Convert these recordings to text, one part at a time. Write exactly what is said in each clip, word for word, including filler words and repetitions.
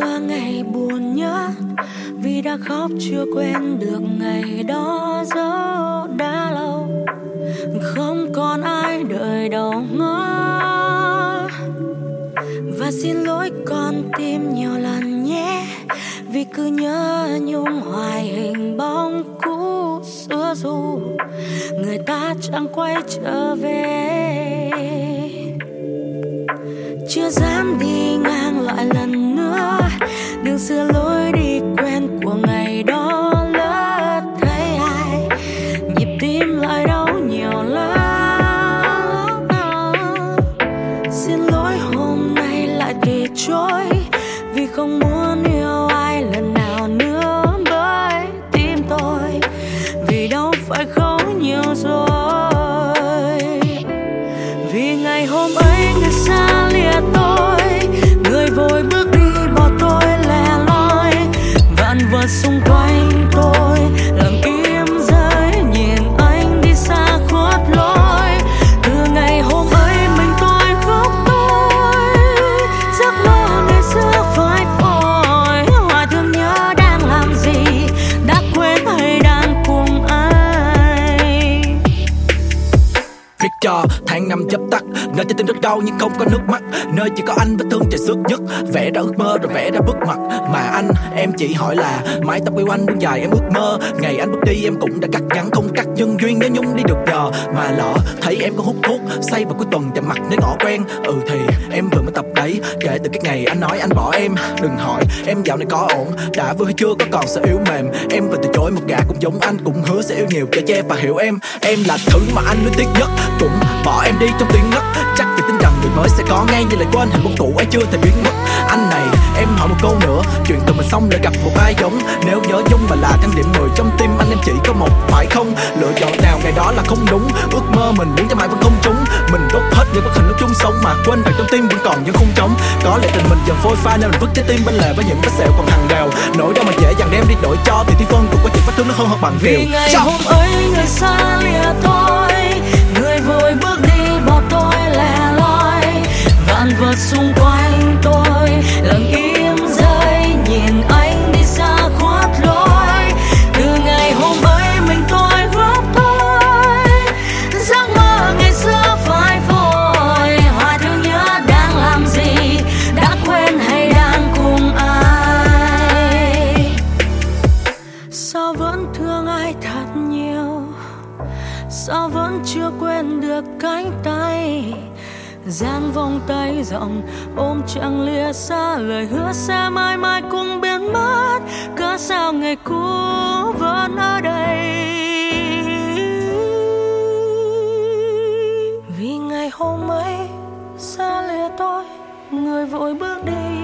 mưa ngày buồn nhất, vì đã khóc chưa quên được ngày đó dẫu đã lâu, không còn ai đợi đâu ngỡ. Và xin lỗi con tim nhiều lần nhé, vì cứ nhớ nhung hoài hình bóng cũ xưa dù người ta chẳng quay trở về. Chưa dám đi ngang lại lần nữa đường xưa lối đi quen của ngày đó, lỡ thấy ai nhịp tim lại đau nhiều lắm. Xin lỗi hôm nay lại từ chối, vì không muốn yêu ai lần nào nữa bởi tim tôi, vì đâu phải khóc nhiều rồi. Vì ngày hôm ấy người xa lìa tôi, người vội bước đi bỏ tôi lẻ loi, vạn vật xung quanh tôi lặng im rơi nhìn anh đi xa khuất lối. Từ ngày hôm ấy mình tôi khóc tôi, giấc mơ ngày xưa phai phôi, hoài thương nhớ đang làm gì, đã quên hay đang cùng ai. Viết cho tháng năm chớp tắt, nơi trái tim rất đau nhưng không có nước mắt, nơi chỉ có anh vết thương trời xước nhất, vẽ ra ước mơ rồi vẽ ra bước ngoặt. Mà anh, em chỉ hỏi là mái tóc yêu anh luôn dài em ước mơ, ngày anh bước đi em cũng đã cắt ngắn, không cắt nhân duyên nếu nhung đi được giờ. Mà lỡ thấy em có hút thuốc say vào cuối tuần chạm mặt nơi ngõ quen, ừ thì em vừa mới tập đấy. Kể từ cái ngày anh nói anh bỏ em, đừng hỏi em dạo này có ổn, đã vui hay chưa có còn sợ yếu mềm. Em vừa từ chối một gã cũng giống anh, cũng hứa sẽ yêu nhiều cho che và hiểu em. Em là thứ mà anh nuối tiếc nhất, cũng bỏ em đi trong tiếng ngất, chắc vì tin rằng người mới sẽ có ngay như lại quên hình bóng cũ ấy chưa thể biến mất. Anh này em hỏi một câu nữa, chuyện từ mình xong lại gặp một ai giống, nếu nhớ nhung mà là thang điểm mười trong tim anh em chỉ có một phải không? Lựa chọn nào ngày đó là không đúng, ước mơ mình muốn cho mãi vẫn không trúng. Mình đốt hết những bức hình lúc chung sống mà quên rằng trong tim vẫn còn những khung trống. Có lẽ tình mình dần phôi pha nên mình vứt trái tim bên lề với những vết sẹo còn hàng đèo, nỗi đau mà dễ dàng đem đi đổi cho thì thi phân cũng có chuyện vết thương nó không hợp bằng điều. Vì ngày Chào. hôm ấy người xa lìa tôi, người vội bước đi bỏ tôi lẻ loi, vạn vật xung quanh tôi lặng im rơi nhìn anh đi xa khuất lối. Từ ngày hôm ấy mình tôi góp thôi, giấc mơ ngày xưa phai phôi, hoài thương nhớ đang làm gì, đã quên hay đang cùng ai. Sao vẫn thương ai thật nhiều, sao vẫn chưa quên được cánh tay, dang vòng tay rộng ôm chẳng lìa xa, lời hứa sẽ mãi mãi cùng biến mất, cớ sao ngày cũ vẫn ở đây. Vì ngày hôm ấy xa lìa tôi, người vội bước đi.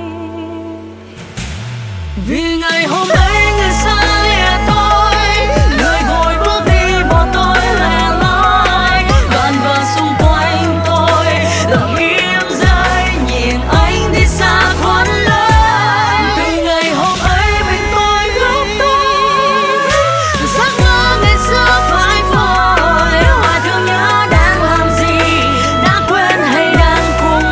Vì ngày hôm ấy người xa lìa tôi, người vội bước đi bỏ tôi lẻ loi, vạn vật xung quanh tôi lặng im rơi nhìn anh đi xa khuất lối. Từ ngày hôm ấy mình tôi khóc tôi, giấc mơ ngày xưa phai phôi, hoài thương nhớ đang làm gì, đã quên hay đang cùng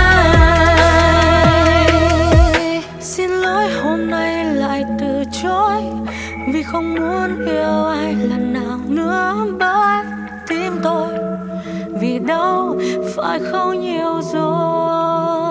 ai. Xin lỗi hôm nay lại từ chối, vì không muốn yêu ai lần nào nữa bởi tim tôi, vì đâu phải không nhiều rồi.